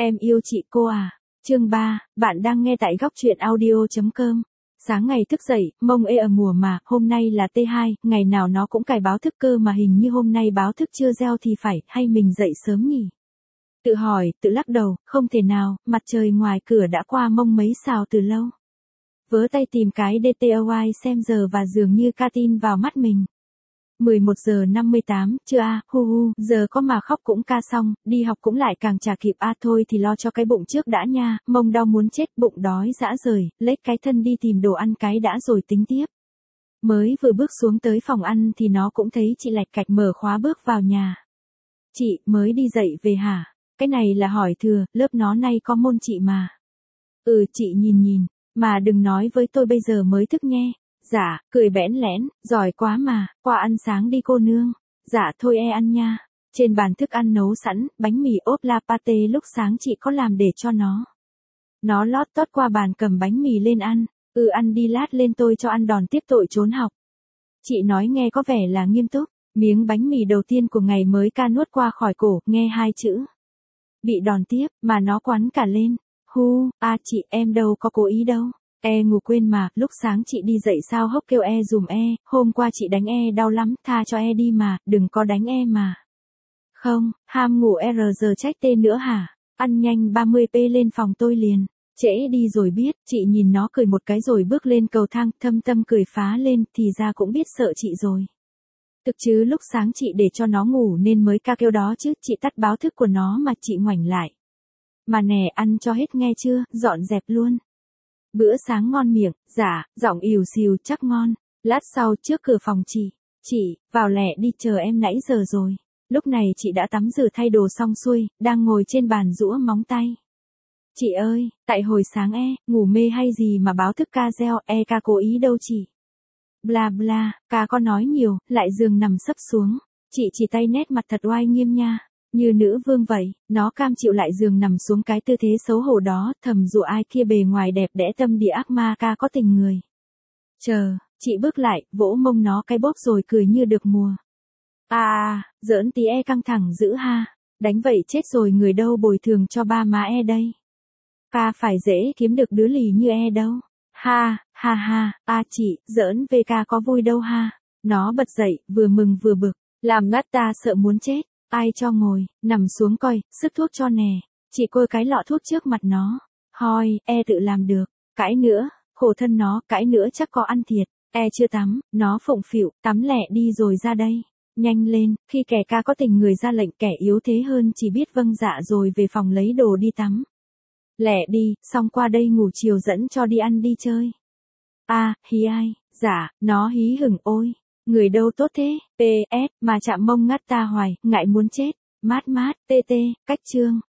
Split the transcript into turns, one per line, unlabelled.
Em yêu chị cô à. Chương 3, bạn đang nghe tại góc truyện audio.com. Sáng ngày thức dậy, mông ê ở mùa mà, hôm nay là T2, ngày nào nó cũng cài báo thức cơ mà hình như hôm nay báo thức chưa reo thì phải, hay mình dậy sớm nhỉ? Tự hỏi, tự lắc đầu, không thể nào, mặt trời ngoài cửa đã qua mông mấy xào từ lâu. Vớ tay tìm cái DTOY xem giờ và dường như ca tin vào mắt mình. 11 giờ 58, chưa giờ có mà khóc cũng ca xong, đi học cũng lại càng chả kịp thôi thì lo cho cái bụng trước đã nha, mông đau muốn chết, bụng đói dã rời, lấy cái thân đi tìm đồ ăn cái đã rồi tính tiếp. Mới vừa bước xuống tới phòng ăn thì nó cũng thấy chị lạch cạch mở khóa bước vào nhà. Chị, mới đi dậy về hả? Cái này là hỏi thừa, lớp nó nay có môn chị mà. Chị nhìn, mà đừng nói với tôi bây giờ mới thức nghe. Dạ, cười bẽn lẽn, giỏi quá mà, qua ăn sáng đi cô nương. Dạ thôi ăn nha. Trên bàn thức ăn nấu sẵn, bánh mì ốp la pate lúc sáng chị có làm để cho nó. Nó lót tót qua bàn cầm bánh mì lên ăn. Ăn đi lát lên tôi cho ăn đòn tiếp tội trốn học. Chị nói nghe có vẻ là nghiêm túc. Miếng bánh mì đầu tiên của ngày mới ca nuốt qua khỏi cổ, nghe hai chữ. Bị đòn tiếp, mà nó quắn cả lên. Chị em đâu có cố ý đâu. Ngủ quên mà, lúc sáng chị đi dậy sao hốc kêu dùm hôm qua chị đánh đau lắm, tha cho đi mà, đừng có đánh mà. Không, ham ngủ giờ trách tên nữa hả? Ăn nhanh 30p lên phòng tôi liền. Trễ đi rồi biết, chị nhìn nó cười một cái rồi bước lên cầu thang, thâm tâm cười phá lên, thì ra cũng biết sợ chị rồi. Thực chứ lúc sáng chị để cho nó ngủ nên mới ca kêu đó chứ, chị tắt báo thức của nó mà chị ngoảnh lại. Mà nè, ăn cho hết nghe chưa, dọn dẹp luôn. Bữa sáng ngon miệng, dạ, giọng ỉu xìu chắc ngon. Lát sau trước cửa phòng chị, vào lẹ đi chờ em nãy giờ rồi. Lúc này chị đã tắm rửa thay đồ xong xuôi, đang ngồi trên bàn giũa móng tay. Chị ơi, tại hồi sáng ngủ mê hay gì mà báo thức ca reo, ca cố ý đâu chị. Bla bla, ca có nói nhiều, lại giường nằm sấp xuống. Chị chỉ tay nét mặt thật oai nghiêm nha. Như nữ vương vậy, nó cam chịu lại giường nằm xuống cái tư thế xấu hổ đó, thầm dụ ai kia bề ngoài đẹp đẽ tâm địa ác ma ca có tình người. Chờ, chị bước lại, vỗ mông nó cái bóp rồi cười như được mùa. Giỡn tí căng thẳng dữ ha, đánh vậy chết rồi người đâu bồi thường cho ba má đây. Ca phải dễ kiếm được đứa lì như đâu. Ha, chị, giỡn về ca có vui đâu ha. Nó bật dậy, vừa mừng vừa bực, làm ngắt ta sợ muốn chết. Ai cho ngồi, nằm xuống coi, sức thuốc cho nè. Chị coi cái lọ thuốc trước mặt nó. Hoi, tự làm được. Cãi nữa, khổ thân nó, cãi nữa chắc có ăn thiệt. Chưa tắm, nó phụng phịu, tắm lẹ đi rồi ra đây. Nhanh lên, khi kẻ ca có tình người ra lệnh kẻ yếu thế hơn chỉ biết vâng dạ rồi về phòng lấy đồ đi tắm. Lẹ đi, xong qua đây ngủ chiều dẫn cho đi ăn đi chơi. Hí ai, dạ, nó hí hửng ôi. Người đâu tốt thế, PS, mà chạm mông ngắt ta hoài, ngại muốn chết. Mát, TT, cách chương.